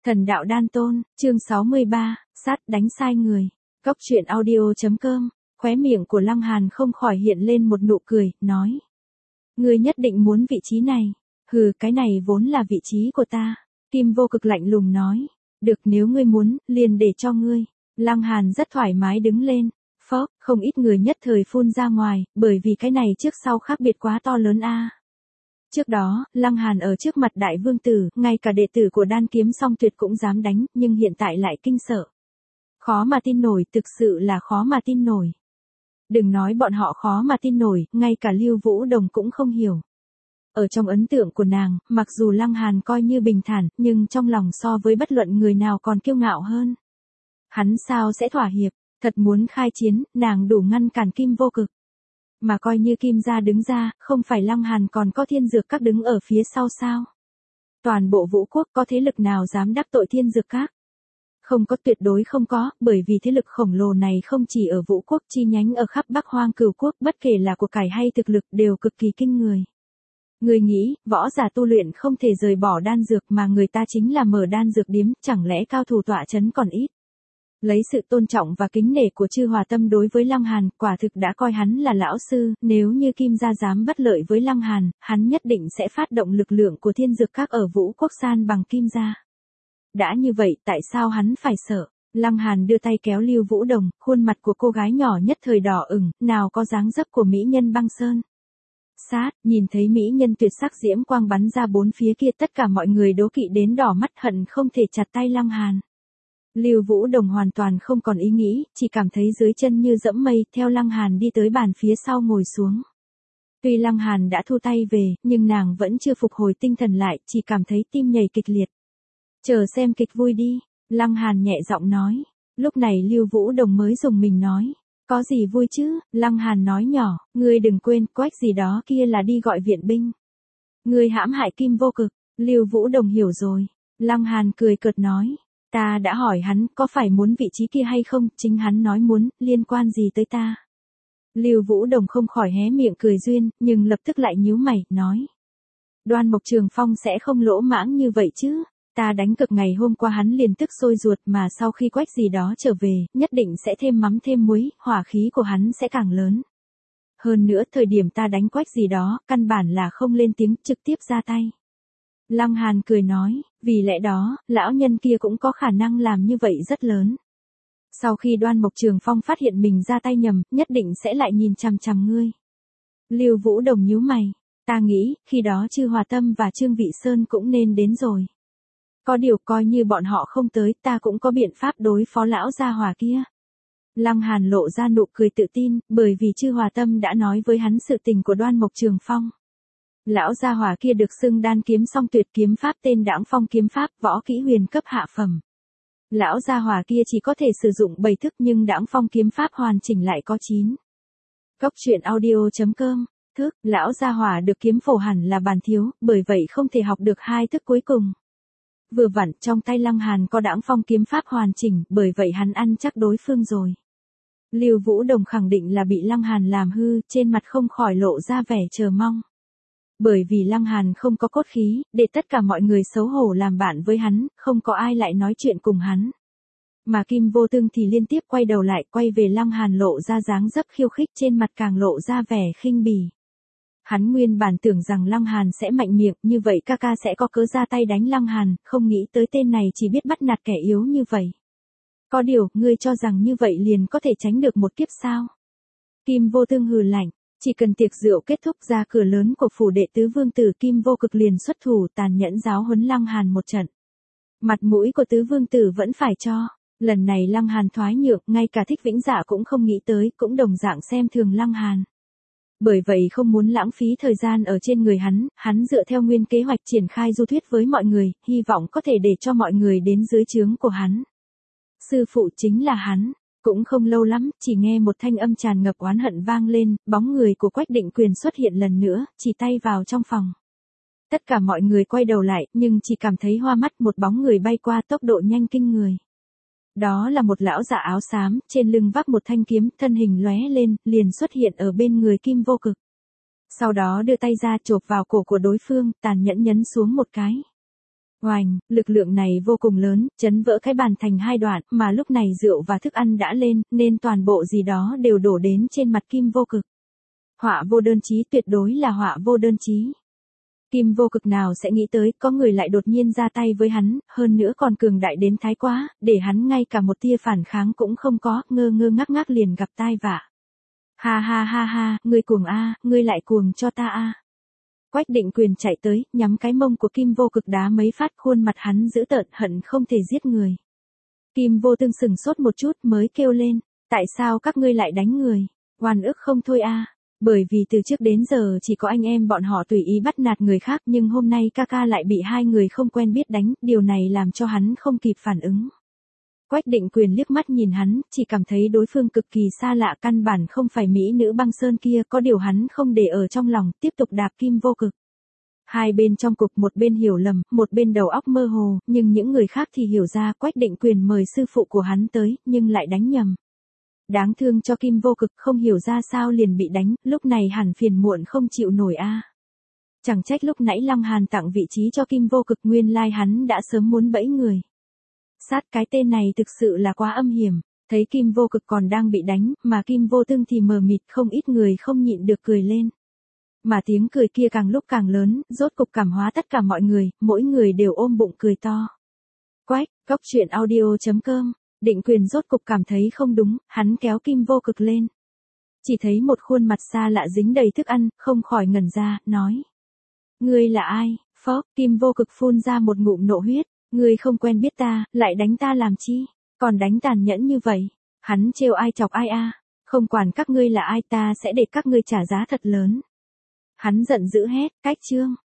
Thần đạo đan tôn, chương 63, sát đánh sai người. Góc truyện audio.com, khóe miệng của Lăng Hàn không khỏi hiện lên một nụ cười, nói. Ngươi nhất định muốn vị trí này. Hừ, cái này vốn là vị trí của ta. Kim Vô Cực lạnh lùng nói. Được, nếu ngươi muốn, liền để cho ngươi. Lăng Hàn rất thoải mái đứng lên. Phốc, không ít người nhất thời phun ra ngoài, bởi vì cái này trước sau khác biệt quá to lớn a. Trước đó, Lăng Hàn ở trước mặt đại vương tử, ngay cả đệ tử của Đan Kiếm Song Tuyệt cũng dám đánh, nhưng hiện tại lại kinh sợ. Khó mà tin nổi, thực sự là khó mà tin nổi. Đừng nói bọn họ khó mà tin nổi, ngay cả Lưu Vũ Đồng cũng không hiểu. Ở trong ấn tượng của nàng, mặc dù Lăng Hàn coi như bình thản, nhưng trong lòng so với bất luận người nào còn kiêu ngạo hơn. Hắn sao sẽ thỏa hiệp, thật muốn khai chiến, nàng đủ ngăn cản Kim Vô Cực. Mà coi như Kim gia đứng ra, không phải Lăng Hàn còn có Thiên Dược Các đứng ở phía sau sao? Toàn bộ Vũ Quốc có thế lực nào dám đắc tội Thiên Dược Các? Không có, tuyệt đối không có, bởi vì thế lực khổng lồ này không chỉ ở Vũ Quốc chi nhánh ở khắp Bắc Hoang Cửu Quốc, bất kể là của cải hay thực lực đều cực kỳ kinh người. Người nghĩ, võ giả tu luyện không thể rời bỏ đan dược mà người ta chính là mở đan dược điếm, chẳng lẽ cao thủ tọa chấn còn ít? Lấy sự tôn trọng và kính nể của Chư Hòa Tâm đối với Lăng Hàn, quả thực đã coi hắn là lão sư, nếu như Kim gia dám bất lợi với Lăng Hàn, hắn nhất định sẽ phát động lực lượng của Thiên Dược Các ở Vũ Quốc san bằng Kim gia. Đã như vậy, tại sao hắn phải sợ? Lăng Hàn đưa tay kéo Lưu Vũ Đồng, khuôn mặt của cô gái nhỏ nhất thời đỏ ửng, nào có dáng dấp của mỹ nhân băng sơn. Sát, nhìn thấy mỹ nhân tuyệt sắc diễm quang bắn ra bốn phía kia, tất cả mọi người đố kỵ đến đỏ mắt, hận không thể chặt tay Lăng Hàn. Lưu Vũ Đồng hoàn toàn không còn ý nghĩ, chỉ cảm thấy dưới chân như dẫm mây, theo Lăng Hàn đi tới bàn phía sau ngồi xuống. Tuy Lăng Hàn đã thu tay về, nhưng nàng vẫn chưa phục hồi tinh thần lại, chỉ cảm thấy tim nhảy kịch liệt. Chờ xem kịch vui đi, Lăng Hàn nhẹ giọng nói. Lúc này Lưu Vũ Đồng mới dùng mình nói. Có gì vui chứ? Lăng Hàn nói nhỏ, ngươi đừng quên, Quách gì đó kia là đi gọi viện binh. Ngươi hãm hại Kim Vô Cực. Lưu Vũ Đồng hiểu rồi. Lăng Hàn cười cợt nói. Ta đã hỏi hắn có phải muốn vị trí kia hay không, chính hắn nói muốn, liên quan gì tới ta. Lưu Vũ Đồng không khỏi hé miệng cười duyên, nhưng lập tức lại nhíu mày, nói. Đoan Mộc Trường Phong sẽ không lỗ mãng như vậy chứ. Ta đánh cực ngày hôm qua hắn liền tức sôi ruột, mà sau khi Quách gì đó trở về, nhất định sẽ thêm mắm thêm muối, hỏa khí của hắn sẽ càng lớn. Hơn nữa thời điểm ta đánh Quách gì đó, căn bản là không lên tiếng, trực tiếp ra tay. Lăng Hàn cười nói, vì lẽ đó, lão nhân kia cũng có khả năng làm như vậy rất lớn. Sau khi Đoan Mộc Trường Phong phát hiện mình ra tay nhầm, nhất định sẽ lại nhìn chằm chằm ngươi. Lưu Vũ Đồng nhíu mày, ta nghĩ, khi đó Chư Hòa Tâm và Trương Vị Sơn cũng nên đến rồi. Có điều coi như bọn họ không tới, ta cũng có biện pháp đối phó lão gia hỏa kia. Lăng Hàn lộ ra nụ cười tự tin, bởi vì Chư Hòa Tâm đã nói với hắn sự tình của Đoan Mộc Trường Phong. Lão gia hỏa kia được xưng Đan Kiếm Song Tuyệt kiếm pháp tên Đãng Phong kiếm pháp, võ kỹ huyền cấp hạ phẩm. Lão gia hỏa kia chỉ có thể sử dụng 7 thức nhưng Đãng Phong kiếm pháp hoàn chỉnh lại có 9. Góc truyện audio.com, thức, lão gia hỏa được kiếm phổ hẳn là bàn thiếu, bởi vậy không thể học được 2 thức cuối cùng. Vừa vặn trong tay Lăng Hàn có Đãng Phong kiếm pháp hoàn chỉnh, bởi vậy hắn ăn chắc đối phương rồi. Lưu Vũ Đồng khẳng định là bị Lăng Hàn làm hư, trên mặt không khỏi lộ ra vẻ chờ mong. Bởi vì Lăng Hàn không có cốt khí, để tất cả mọi người xấu hổ làm bạn với hắn, không có ai lại nói chuyện cùng hắn. Mà Kim Vô Tương thì liên tiếp quay đầu lại, quay về Lăng Hàn lộ ra dáng dấp khiêu khích, trên mặt càng lộ ra vẻ khinh bỉ. Hắn nguyên bản tưởng rằng Lăng Hàn sẽ mạnh miệng, như vậy ca ca sẽ có cớ ra tay đánh Lăng Hàn, không nghĩ tới tên này chỉ biết bắt nạt kẻ yếu như vậy. Có điều, ngươi cho rằng như vậy liền có thể tránh được một kiếp sao? Kim Vô Tương hừ lạnh, chỉ cần tiệc rượu kết thúc, ra cửa lớn của phủ đệ tứ vương tử Kim Vô Cực liền xuất thủ tàn nhẫn giáo huấn Lăng Hàn một trận. Mặt mũi của tứ vương tử vẫn phải cho. Lần này Lăng Hàn thoái nhượng, ngay cả Thích Vĩnh Dạ cũng không nghĩ tới, cũng đồng dạng xem thường Lăng Hàn. Bởi vậy không muốn lãng phí thời gian ở trên người hắn dựa theo nguyên kế hoạch triển khai du thuyết với mọi người, hy vọng có thể để cho mọi người đến dưới trướng của hắn. Sư phụ chính là hắn. Cũng không lâu lắm, chỉ nghe một thanh âm tràn ngập oán hận vang lên, bóng người của Quách Định Quyền xuất hiện lần nữa, chỉ tay vào trong phòng. Tất cả mọi người quay đầu lại, nhưng chỉ cảm thấy hoa mắt, một bóng người bay qua tốc độ nhanh kinh người. Đó là một lão giả áo xám, trên lưng vác một thanh kiếm, thân hình lóe lên, liền xuất hiện ở bên người Kim Vô Cực. Sau đó đưa tay ra chộp vào cổ của đối phương, tàn nhẫn nhấn xuống một cái. Oành, lực lượng này vô cùng lớn, chấn vỡ cái bàn thành hai đoạn, mà lúc này rượu và thức ăn đã lên, nên toàn bộ gì đó đều đổ đến trên mặt Kim Vô Cực. Họa vô đơn chí, tuyệt đối là họa vô đơn chí. Kim Vô Cực nào sẽ nghĩ tới có người lại đột nhiên ra tay với hắn, hơn nữa còn cường đại đến thái quá, để hắn ngay cả một tia phản kháng cũng không có, ngơ ngơ ngác ngác liền gặp tai vạ. Ha ha ha ha, ngươi cuồng a, ngươi lại cuồng cho ta a. Quách Định Quyền chạy tới, nhắm cái mông của Kim Vô Cực đá mấy phát, khuôn mặt hắn dữ tợn hận không thể giết người. Kim Vô Tương sừng sốt một chút mới kêu lên, tại sao các ngươi lại đánh người, oan ức không thôi a. Bởi vì từ trước đến giờ chỉ có anh em bọn họ tùy ý bắt nạt người khác, nhưng hôm nay ca ca lại bị hai người không quen biết đánh, điều này làm cho hắn không kịp phản ứng. Quách Định Quyền liếc mắt nhìn hắn, chỉ cảm thấy đối phương cực kỳ xa lạ, căn bản không phải mỹ nữ băng sơn kia, có điều hắn không để ở trong lòng, tiếp tục đạp Kim Vô Cực. Hai bên trong cục, một bên hiểu lầm, một bên đầu óc mơ hồ, nhưng những người khác thì hiểu ra Quách Định Quyền mời sư phụ của hắn tới, nhưng lại đánh nhầm. Đáng thương cho Kim Vô Cực, không hiểu ra sao liền bị đánh, lúc này hẳn phiền muộn không chịu nổi a. Chẳng trách lúc nãy Long Hàn tặng vị trí cho Kim Vô Cực, nguyên lai hắn đã sớm muốn bẫy người. Sát, cái tên này thực sự là quá âm hiểm, thấy Kim Vô Cực còn đang bị đánh, mà Kim Vô Tương thì mờ mịt, không ít người không nhịn được cười lên. Mà tiếng cười kia càng lúc càng lớn, rốt cục cảm hóa tất cả mọi người, mỗi người đều ôm bụng cười to. Quách, Goctruyện.audio.com, Định Quyền rốt cục cảm thấy không đúng, hắn kéo Kim Vô Cực lên. Chỉ thấy một khuôn mặt xa lạ dính đầy thức ăn, không khỏi ngẩn ra, nói. Ngươi là ai? Phốc, Kim Vô Cực phun ra một ngụm nộ huyết. Ngươi không quen biết ta, lại đánh ta làm chi? Còn đánh tàn nhẫn như vậy. Hắn trêu ai chọc ai a? Không quản các ngươi là ai, ta sẽ để các ngươi trả giá thật lớn. Hắn giận dữ hét, cách chương.